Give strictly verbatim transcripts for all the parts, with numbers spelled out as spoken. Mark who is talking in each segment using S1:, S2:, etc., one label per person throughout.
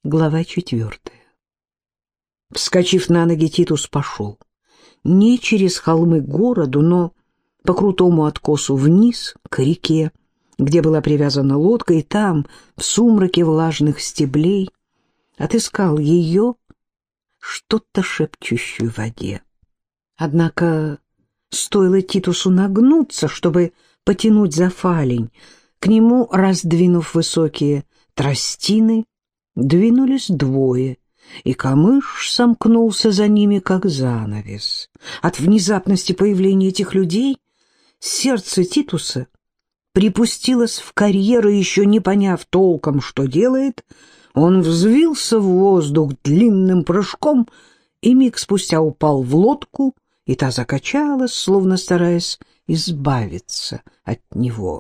S1: Глава четвертая. Вскочив на ноги, Титус пошел. Не через холмы к городу, но по крутому откосу вниз, к реке, где была привязана лодка, и там, в сумраке влажных стеблей, отыскал ее, что-то шепчущую в воде. Однако стоило Титусу нагнуться, чтобы потянуть за фалень, к нему, раздвинув высокие тростины, двинулись двое, и камыш сомкнулся за ними, как занавес. От внезапности появления этих людей сердце Титуса припустилось в карьер, и еще не поняв толком, что делает, он взвился в воздух длинным прыжком и миг спустя упал в лодку, и та закачалась, словно стараясь избавиться от него.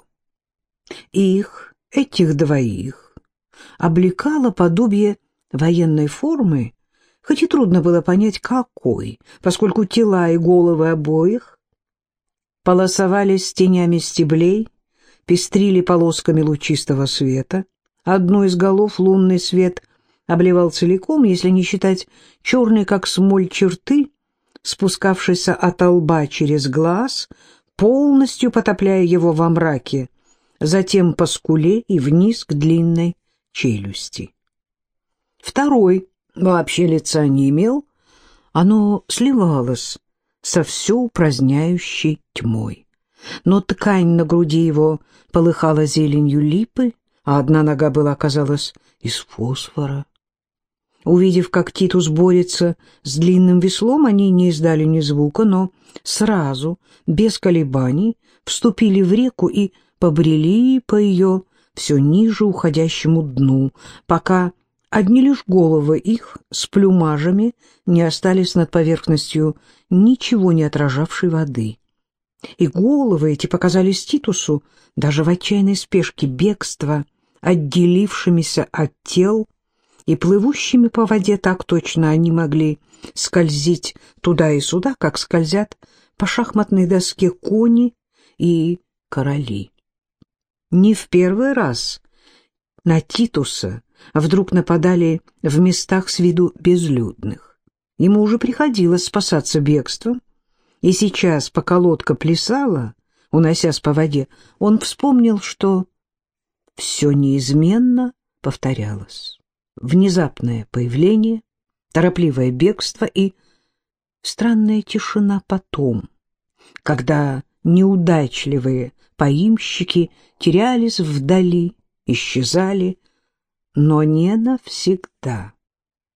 S1: Их, этих двоих, облекало подобие военной формы, хоть и трудно было понять, какой, поскольку тела и головы обоих полосовались тенями стеблей, пестрили полосками лучистого света. Одну из голов лунный свет обливал целиком, если не считать черной, как смоль, черты, спускавшейся от лба через глаз, полностью потопляя его во мраке, затем по скуле и вниз к длинной челюсти. Второй вообще лица не имел, оно сливалось со все упраздняющей тьмой. Но ткань на груди его полыхала зеленью липы, а одна нога была, казалось, из фосфора. Увидев, как Титус борется с длинным веслом, они не издали ни звука, но сразу, без колебаний, вступили в реку и побрели по ее все ниже уходящему дну, пока одни лишь головы их с плюмажами не остались над поверхностью ничего не отражавшей воды. И головы эти показались Титусу даже в отчаянной спешке бегства, отделившимися от тел и плывущими по воде. Так точно они могли скользить туда и сюда, как скользят по шахматной доске кони и короли. Не в первый раз на Титуса вдруг нападали в местах с виду безлюдных. Ему уже приходилось спасаться бегством, и сейчас, пока лодка плясала, уносясь по воде, он вспомнил, что все неизменно повторялось. Внезапное появление, торопливое бегство и странная тишина потом, когда неудачливые поимщики терялись вдали, исчезали, но не навсегда.